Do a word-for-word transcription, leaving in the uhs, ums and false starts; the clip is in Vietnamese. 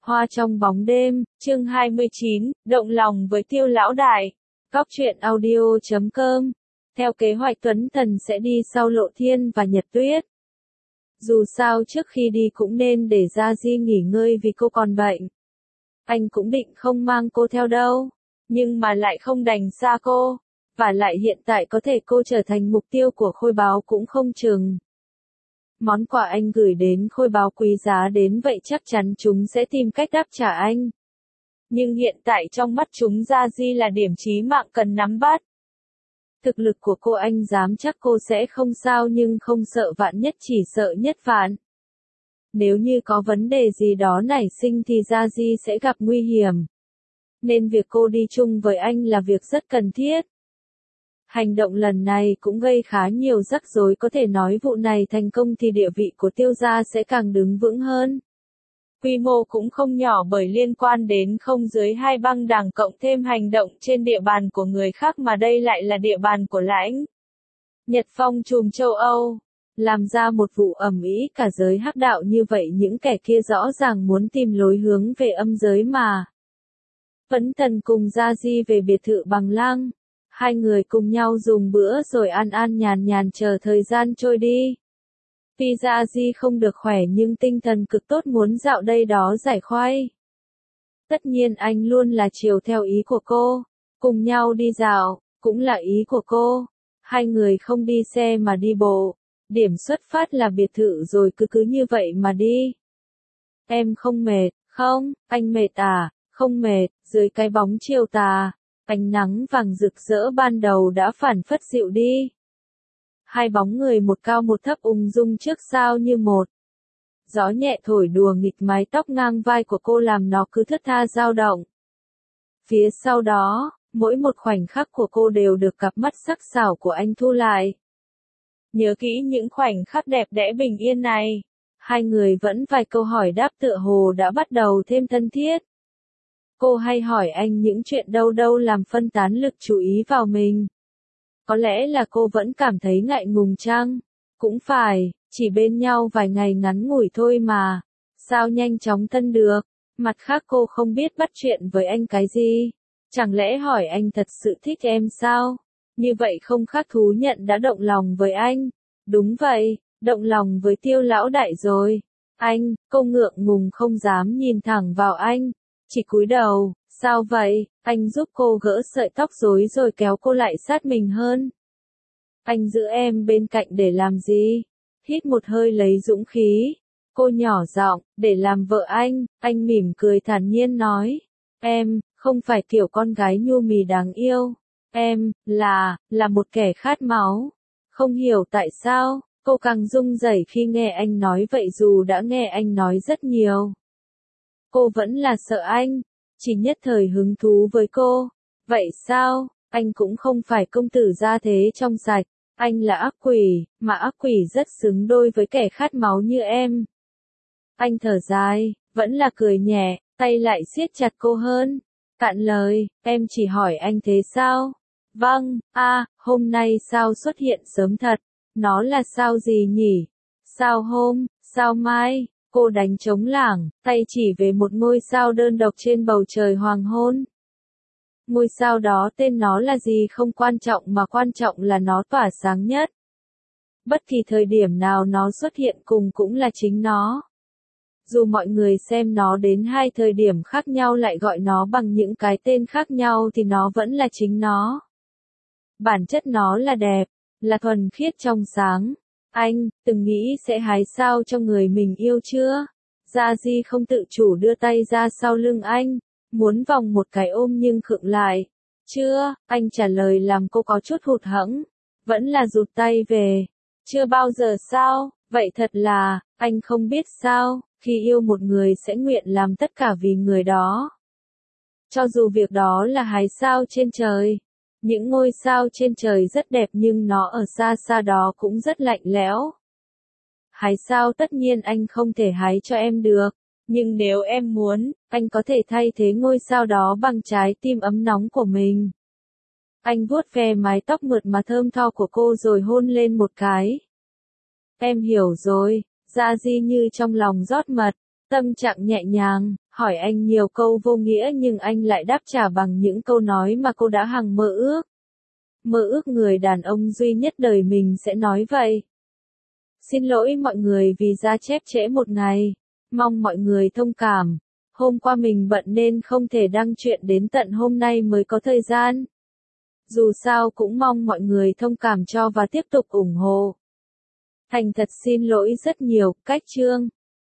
Hoa trong bóng đêm, chương hai mươi chín, động lòng với Tiêu lão đại. Góc truyện audio chấm com. Theo kế hoạch Tuấn Thần sẽ đi sau Lộ Thiên và Nhật Tuyết. Dù sao trước khi đi cũng nên để Gia Di nghỉ ngơi vì cô còn bệnh. Anh cũng định không mang cô theo đâu, nhưng mà lại không đành xa cô. Và lại hiện tại có thể cô trở thành mục tiêu của Khôi Báo cũng không chừng. Món quà anh gửi đến Khôi Báo quý giá đến vậy chắc chắn chúng sẽ tìm cách đáp trả anh. Nhưng hiện tại trong mắt chúng Gia Di là điểm chí mạng cần nắm bắt. Thực lực của cô anh dám chắc cô sẽ không sao, nhưng không sợ vạn nhất chỉ sợ nhất vạn. Nếu như có vấn đề gì đó nảy sinh thì Gia Di sẽ gặp nguy hiểm. Nên việc cô đi chung với anh là việc rất cần thiết. Hành động lần này cũng gây khá nhiều rắc rối, có thể nói vụ này thành công thì địa vị của Tiêu gia sẽ càng đứng vững hơn. Quy mô cũng không nhỏ bởi liên quan đến không dưới hai băng đảng cộng thêm hành động trên địa bàn của người khác, mà đây lại là địa bàn của Lãnh Nhật Phong trùm châu Âu. Làm ra một vụ ầm ĩ cả giới hắc đạo như vậy, những kẻ kia rõ ràng muốn tìm lối hướng về âm giới mà. Tuấn Thần cùng Gia Di về biệt thự Bằng Lăng. Hai người cùng nhau dùng bữa rồi an an nhàn nhàn chờ thời gian trôi đi. Tuy Gia Di không được khỏe nhưng tinh thần cực tốt, muốn dạo đây đó giải khoai. Tất nhiên anh luôn là chiều theo ý của cô. Cùng nhau đi dạo, cũng là ý của cô. Hai người không đi xe mà đi bộ. Điểm xuất phát là biệt thự rồi cứ cứ như vậy mà đi. Em không mệt, không, anh mệt à, không mệt, dưới cái bóng chiều tà. Ánh nắng vàng rực rỡ ban đầu đã phảng phất dịu đi. Hai bóng người một cao một thấp ung dung trước sau như một. Gió nhẹ thổi đùa nghịch mái tóc ngang vai của cô làm nó cứ thướt tha dao động. Phía sau đó, mỗi một khoảnh khắc của cô đều được cặp mắt sắc sảo của anh thu lại. Nhớ kỹ những khoảnh khắc đẹp đẽ bình yên này. Hai người vẫn vài câu hỏi đáp tựa hồ đã bắt đầu thêm thân thiết. Cô hay hỏi anh những chuyện đâu đâu làm phân tán lực chú ý vào mình. Có lẽ là cô vẫn cảm thấy ngại ngùng chăng? Cũng phải, chỉ bên nhau vài ngày ngắn ngủi thôi mà. Sao nhanh chóng thân được? Mặt khác cô không biết bắt chuyện với anh cái gì. Chẳng lẽ hỏi anh thật sự thích em sao? Như vậy không khác thú nhận đã động lòng với anh. Đúng vậy, động lòng với Tiêu lão đại rồi. Anh, cô ngượng ngùng không dám nhìn thẳng vào anh. Chỉ cúi đầu, sao vậy? Anh giúp cô gỡ sợi tóc rối rồi kéo cô lại sát mình hơn. Anh giữ em bên cạnh để làm gì? Hít một hơi lấy dũng khí. Cô nhỏ giọng, để làm vợ anh. Anh mỉm cười thản nhiên nói. Em, không phải kiểu con gái nhu mì đáng yêu. Em, là, là một kẻ khát máu. Không hiểu tại sao, cô càng run rẩy khi nghe anh nói vậy dù đã nghe anh nói rất nhiều. Cô vẫn là sợ anh, chỉ nhất thời hứng thú với cô. Vậy sao, anh cũng không phải công tử gia thế trong sạch, anh là ác quỷ, mà ác quỷ rất xứng đôi với kẻ khát máu như em. Anh thở dài, vẫn là cười nhẹ, tay lại siết chặt cô hơn. Cạn lời, em chỉ hỏi anh thế sao? Vâng, a, à, hôm nay sao xuất hiện sớm thật? Nó là sao gì nhỉ? Sao hôm, sao mai? Cô đánh trống lảng, tay chỉ về một ngôi sao đơn độc trên bầu trời hoàng hôn. Ngôi sao đó tên nó là gì không quan trọng, mà quan trọng là nó tỏa sáng nhất. Bất kỳ thời điểm nào nó xuất hiện cùng cũng là chính nó. Dù mọi người xem nó đến hai thời điểm khác nhau lại gọi nó bằng những cái tên khác nhau thì nó vẫn là chính nó. Bản chất nó là đẹp, là thuần khiết trong sáng. Anh, từng nghĩ sẽ hái sao cho người mình yêu chưa? Gia Di không tự chủ đưa tay ra sau lưng anh, muốn vòng một cái ôm nhưng khựng lại. Chưa, anh trả lời làm cô có chút hụt hẫng. Vẫn là rụt tay về. Chưa bao giờ sao? Vậy thật là, anh không biết sao, khi yêu một người sẽ nguyện làm tất cả vì người đó. Cho dù việc đó là hái sao trên trời. Những ngôi sao trên trời rất đẹp nhưng nó ở xa xa đó cũng rất lạnh lẽo. Hái sao tất nhiên anh không thể hái cho em được, nhưng nếu em muốn, anh có thể thay thế ngôi sao đó bằng trái tim ấm nóng của mình. Anh vuốt ve mái tóc mượt mà thơm tho của cô rồi hôn lên một cái. Em hiểu rồi, Gia Di như trong lòng rót mật, tâm trạng nhẹ nhàng, hỏi anh nhiều câu vô nghĩa nhưng anh lại đáp trả bằng những câu nói mà cô đã hằng mơ ước. Mơ ước người đàn ông duy nhất đời mình sẽ nói vậy. Xin lỗi mọi người vì ra chép trễ một ngày. Mong mọi người thông cảm. Hôm qua mình bận nên không thể đăng chuyện đến tận hôm nay mới có thời gian. Dù sao cũng mong mọi người thông cảm cho và tiếp tục ủng hộ. Thành thật xin lỗi rất nhiều, cách chương.